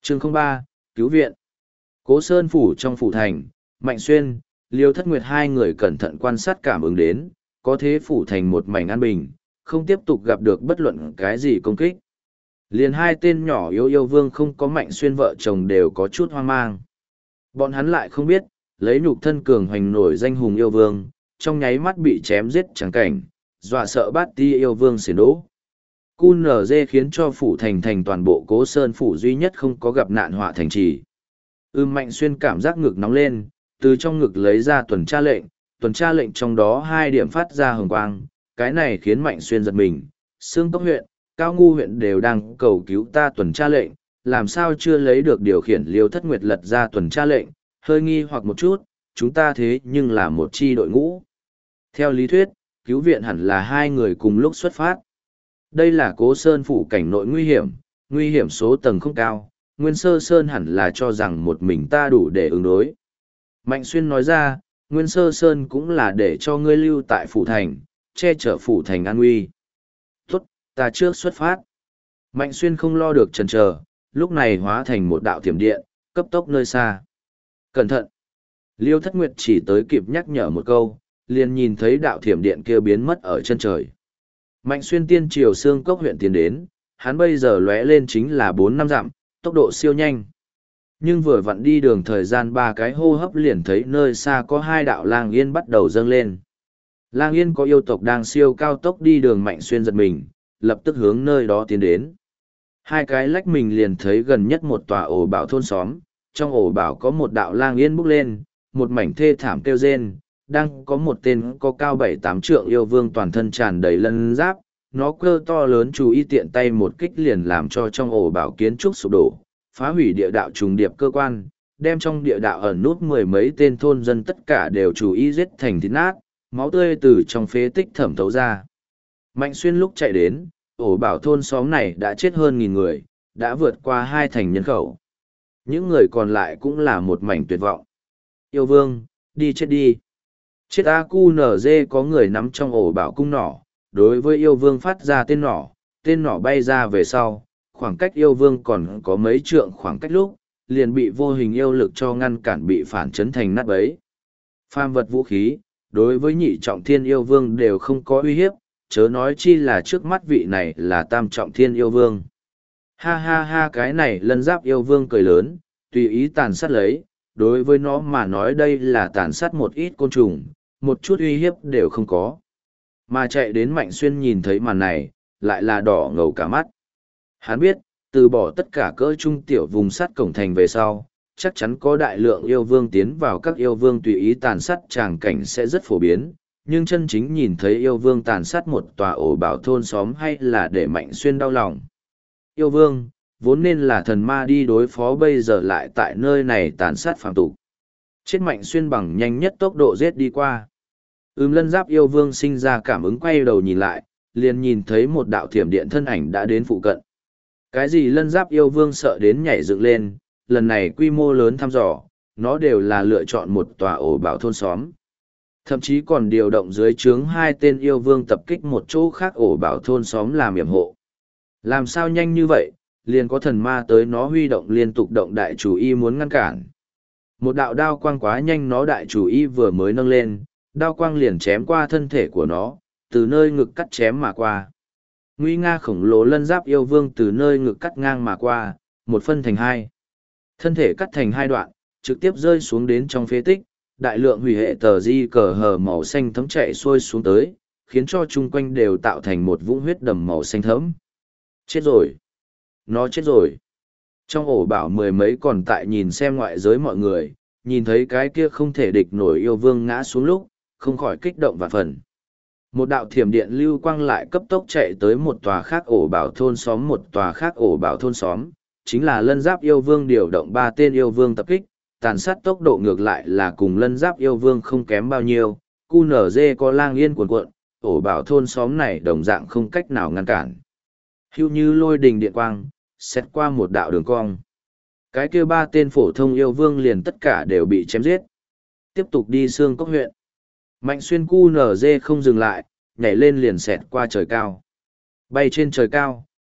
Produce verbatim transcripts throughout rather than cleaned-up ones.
Chương không ba, cứu viện. Cố Sơn phủ trong phủ thành, Mạnh Xuyên, Liêu Thất Nguyệt hai người cẩn thận quan sát cảm ứng đến, có thế phủ thành một mảnh an bình, không tiếp tục gặp được bất luận cái gì công kích. Liền hai tên nhỏ yếu yêu vương không có Mạnh Xuyên vợ chồng đều có chút hoang mang. Bọn hắn lại không biết, lấy nhục thân cường hoành nổi danh hùng yêu vương, trong nháy mắt bị chém giết chẳng cảnh, dọa sợ bát ti yêu vương xỉn đỗ. cu nờ dê khiến cho phủ thành thành toàn bộ Cố Sơn phủ duy nhất không có gặp nạn họa thành trì. Ưm Mạnh Xuyên cảm giác ngực nóng lên, từ trong ngực lấy ra tuần tra lệnh, tuần tra lệnh trong đó hai điểm phát ra hồng quang, cái này khiến Mạnh Xuyên giật mình. Sương Cốc huyện, Cao Ngu huyện đều đang cầu cứu ta tuần tra lệnh, làm sao chưa lấy được điều khiển Liêu Thất Nguyệt lật ra tuần tra lệnh, hơi nghi hoặc một chút, chúng ta thế nhưng là một chi đội ngũ. Theo lý thuyết, cứu viện hẳn là hai người cùng lúc xuất phát. Đây là Cố Sơn phủ cảnh nội nguy hiểm, nguy hiểm số tầng không cao, Nguyên Sơ Sơn hẳn là cho rằng một mình ta đủ để ứng đối. Mạnh Xuyên nói ra, Nguyên Sơ Sơn cũng là để cho ngươi lưu tại phủ thành, che chở phủ thành an nguy. Tốt, ta trước xuất phát. Mạnh Xuyên không lo được chần chờ, lúc này hóa thành một đạo thiểm điện, cấp tốc nơi xa. Cẩn thận! Liêu Thất Nguyệt chỉ tới kịp nhắc nhở một câu, liền nhìn thấy đạo thiểm điện kia biến mất ở chân trời. Mạnh Xuyên tiên triều Sương Cốc huyện tiến đến, hắn bây giờ lóe lên chính là bốn năm dặm, tốc độ siêu nhanh. Nhưng vừa vặn đi đường thời gian ba cái hô hấp liền thấy nơi xa có hai đạo lang yên bắt đầu dâng lên. Lang yên có yêu tộc đang siêu cao tốc đi đường. Mạnh Xuyên giật mình, lập tức hướng nơi đó tiến đến. Hai cái lách mình liền thấy gần nhất một tòa ổ bảo thôn xóm, trong ổ bảo có một đạo lang yên bốc lên, một mảnh thê thảm kêu rên, đang có một tên có cao bảy tám trượng yêu vương toàn thân tràn đầy lân giáp, nó cơ to lớn chú ý tiện tay một kích liền làm cho trong ổ bảo kiến trúc sụp đổ, phá hủy địa đạo trùng điệp cơ quan, đem trong địa đạo ẩn nút mười mấy tên thôn dân tất cả đều chú ý giết thành thịt nát, máu tươi từ trong phế tích thẩm thấu ra. Mạnh Xuyên lúc chạy đến, ổ bảo thôn xóm này đã chết hơn nghìn người, đã vượt qua hai thành nhân khẩu. Những người còn lại cũng là một mảnh tuyệt vọng. Yêu vương, đi chết đi. Chết A Cu Nở Dê có người nắm trong ổ bảo cung nỏ, đối với yêu vương phát ra tên nỏ, tên nỏ bay ra về sau, khoảng cách yêu vương còn có mấy trượng khoảng cách lúc, liền bị vô hình yêu lực cho ngăn cản bị phản chấn thành nát bấy. Phàm vật vũ khí, đối với nhị trọng thiên yêu vương đều không có uy hiếp, chớ nói chi là trước mắt vị này là tam trọng thiên yêu vương. Ha ha ha, cái này lân giáp yêu vương cười lớn, tùy ý tàn sát lấy, đối với nó mà nói đây là tàn sát một ít côn trùng, một chút uy hiếp đều không có. Mà chạy đến Mạnh Xuyên nhìn thấy màn này, lại là đỏ ngầu cả mắt. Hắn biết, từ bỏ tất cả cỡ trung tiểu vùng sắt cổng thành về sau, chắc chắn có đại lượng yêu vương tiến vào, các yêu vương tùy ý tàn sát tràng cảnh sẽ rất phổ biến, nhưng chân chính nhìn thấy yêu vương tàn sát một tòa ổ bảo thôn xóm hay là để Mạnh Xuyên đau lòng. Yêu vương, vốn nên là thần ma đi đối phó, bây giờ lại tại nơi này tàn sát phàm tục. Chết. Mạnh Xuyên bằng nhanh nhất tốc độ giết đi qua. Ưm lân giáp yêu vương sinh ra cảm ứng, quay đầu nhìn lại, liền nhìn thấy một đạo thiểm điện thân ảnh đã đến phụ cận. Cái gì lân giáp yêu vương sợ đến nhảy dựng lên, lần này quy mô lớn thăm dò, nó đều là lựa chọn một tòa ổ bảo thôn xóm. Thậm chí còn điều động dưới trướng hai tên yêu vương tập kích một chỗ khác ổ bảo thôn xóm làm yểm hộ. Làm sao nhanh như vậy, liền có thần ma tới, nó huy động liên tục động đại chủ y muốn ngăn cản. Một đạo đao quang quá nhanh, nó đại chủ y vừa mới nâng lên, đao quang liền chém qua thân thể của nó, từ nơi ngực cắt chém mà qua. Nguy nga khổng lồ lân giáp yêu vương từ nơi ngực cắt ngang mà qua, một phân thành hai. Thân thể cắt thành hai đoạn, trực tiếp rơi xuống đến trong phế tích, đại lượng hủy hệ tờ di cờ hờ màu xanh thấm chạy xuôi xuống tới, khiến cho chung quanh đều tạo thành một vũng huyết đầm màu xanh thấm. Chết rồi! Nó chết rồi! Trong ổ bảo mười mấy còn tại nhìn xem ngoại giới mọi người, nhìn thấy cái kia không thể địch nổi yêu vương ngã xuống lúc, không khỏi kích động vạn phần. Một đạo thiểm điện lưu quang lại cấp tốc chạy tới một tòa khác ổ bảo thôn xóm, một tòa khác ổ bảo thôn xóm, chính là lân giáp yêu vương điều động ba tên yêu vương tập kích, tàn sát tốc độ ngược lại là cùng lân giáp yêu vương không kém bao nhiêu, cu nở dê có lang yên cuồn cuộn, ổ bảo thôn xóm này đồng dạng không cách nào ngăn cản. Hưu như lôi đình điện quang, xét qua một đạo đường cong. Cái kia ba tên phổ thông yêu vương liền tất cả đều bị chém giết. Tiếp tục đi Sương Cốc huyện. Mạnh Xuyên cu nở dê không dừng lại, nhảy lên liền xẹt qua trời cao. Bay trên trời cao,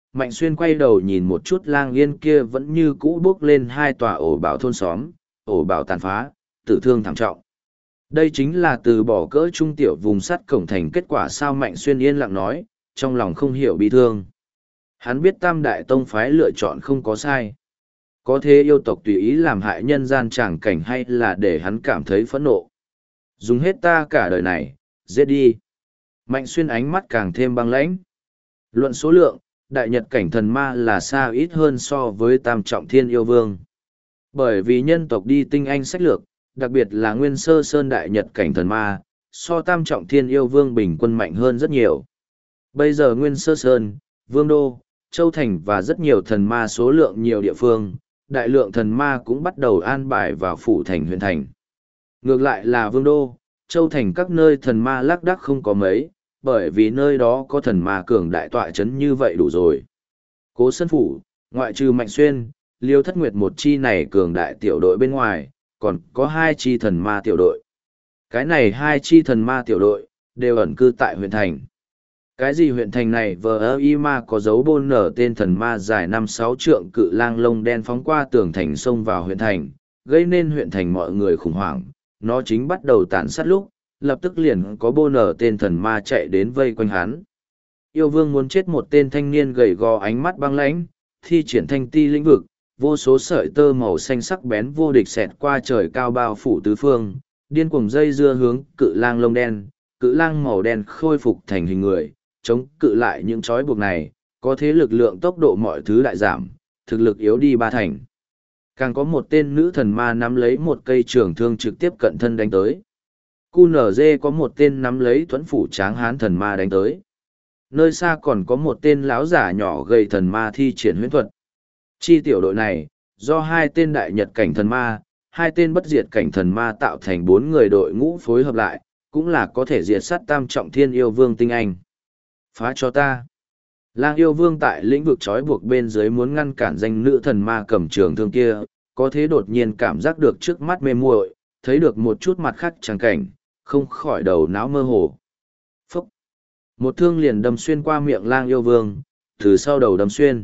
Mạnh Xuyên quay đầu nhìn một chút Lang Yên kia vẫn như cũ bước lên hai tòa ổ bảo thôn xóm, ổ bảo tàn phá, tử thương thảm trọng. Đây chính là từ bỏ cỡ trung tiểu vùng sắt cổng thành kết quả sao. Mạnh Xuyên yên lặng nói, trong lòng không hiểu bi thương. Hắn biết Tam Đại Tông phái lựa chọn không có sai. Có thế yêu tộc tùy ý làm hại nhân gian tràng cảnh hay là để hắn cảm thấy phẫn nộ. Dùng hết ta cả đời này, giết đi. Mạnh Xuyên ánh mắt càng thêm băng lãnh. Luận số lượng, đại nhật cảnh thần ma là xa ít hơn so với tam trọng thiên yêu vương. Bởi vì nhân tộc đi tinh anh sách lược, đặc biệt là nguyên sơ sơn đại nhật cảnh thần ma, so tam trọng thiên yêu vương bình quân mạnh hơn rất nhiều. Bây giờ nguyên sơ sơn, vương đô, châu thành và rất nhiều thần ma số lượng nhiều địa phương, đại lượng thần ma cũng bắt đầu an bài vào phủ thành huyện thành. Ngược lại là vương đô, châu thành các nơi thần ma lác đác không có mấy, bởi vì nơi đó có thần ma cường đại tọa chấn như vậy đủ rồi. Cố Sơn phủ, ngoại trừ Mạnh Xuyên, Liêu Thất Nguyệt một chi này cường đại tiểu đội bên ngoài, còn có hai chi thần ma tiểu đội. Cái này hai chi thần ma tiểu đội, đều ẩn cư tại huyện thành. Cái gì huyện thành này vờ ơ y ma có dấu bôn nở tên thần ma dài năm sáu trượng cự lang lông đen phóng qua tường thành xông vào huyện thành, gây nên huyện thành mọi người khủng hoảng. Nó chính bắt đầu tàn sát lúc, lập tức liền có bôn nở tên thần ma chạy đến vây quanh hắn. Yêu vương muốn chết một tên thanh niên gầy gò ánh mắt băng lãnh, thi triển thanh ti lĩnh vực, vô số sợi tơ màu xanh sắc bén vô địch xẹt qua trời cao bao phủ tứ phương, điên cuồng dây dưa hướng cự lang lông đen, cự lang màu đen khôi phục thành hình người, chống cự lại những trói buộc này, có thế lực lượng tốc độ mọi thứ đại giảm, thực lực yếu đi ba thành. Càng có một tên nữ thần ma nắm lấy một cây trường thương trực tiếp cận thân đánh tới. Cu nở dê có một tên nắm lấy thuẫn phủ tráng hán thần ma đánh tới. Nơi xa còn có một tên lão giả nhỏ gầy thần ma thi triển huyễn thuật. Chi tiểu đội này, do hai tên đại nhật cảnh thần ma, hai tên bất diệt cảnh thần ma tạo thành bốn người đội ngũ phối hợp lại, cũng là có thể diệt sát tam trọng thiên yêu vương tinh anh. Phá cho ta. Lang yêu vương tại lĩnh vực trói buộc bên dưới muốn ngăn cản danh nữ thần ma cầm trường thương kia, có thế đột nhiên cảm giác được trước mắt mê muội, thấy được một chút mặt khác trắng cảnh, không khỏi đầu não mơ hồ. Phúc! Một thương liền đâm xuyên qua miệng lang yêu vương, từ sau đầu đâm xuyên.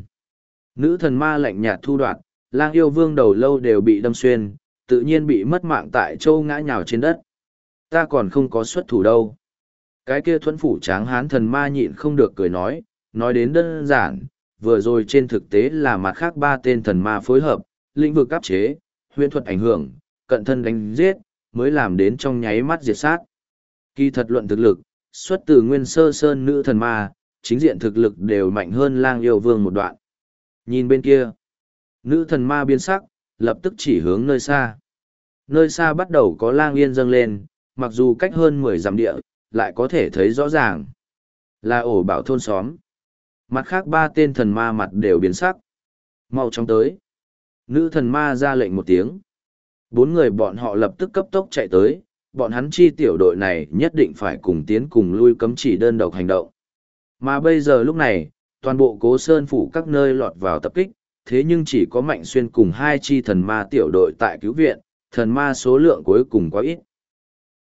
Nữ thần ma lạnh nhạt thu đoạt, lang yêu vương đầu lâu đều bị đâm xuyên, tự nhiên bị mất mạng tại châu ngã nhào trên đất. Ta còn không có xuất thủ đâu. Cái kia thuẫn phủ tráng hán thần ma nhịn không được cười nói, nói đến đơn giản, vừa rồi trên thực tế là mặt khác ba tên thần ma phối hợp, lĩnh vực áp chế, huyễn thuật ảnh hưởng, cận thân đánh giết, mới làm đến trong nháy mắt diệt sát. Kỳ thật luận thực lực, xuất từ nguyên sơ sơn nữ thần ma, chính diện thực lực đều mạnh hơn lang yêu vương một đoạn. Nhìn bên kia, nữ thần ma biến sắc, lập tức chỉ hướng nơi xa. Nơi xa bắt đầu có lang yên dâng lên, mặc dù cách hơn mười dặm địa, lại có thể thấy rõ ràng. Là ổ bảo thôn xóm. Mặt khác ba tên thần ma mặt đều biến sắc. Mau chóng tới. Nữ thần ma ra lệnh một tiếng. Bốn người bọn họ lập tức cấp tốc chạy tới, bọn hắn chi tiểu đội này nhất định phải cùng tiến cùng lui cấm chỉ đơn độc hành động. Mà bây giờ lúc này, toàn bộ Cố Sơn phủ các nơi lọt vào tập kích, thế nhưng chỉ có Mạnh Xuyên cùng hai chi thần ma tiểu đội tại cứu viện, thần ma số lượng cuối cùng quá ít.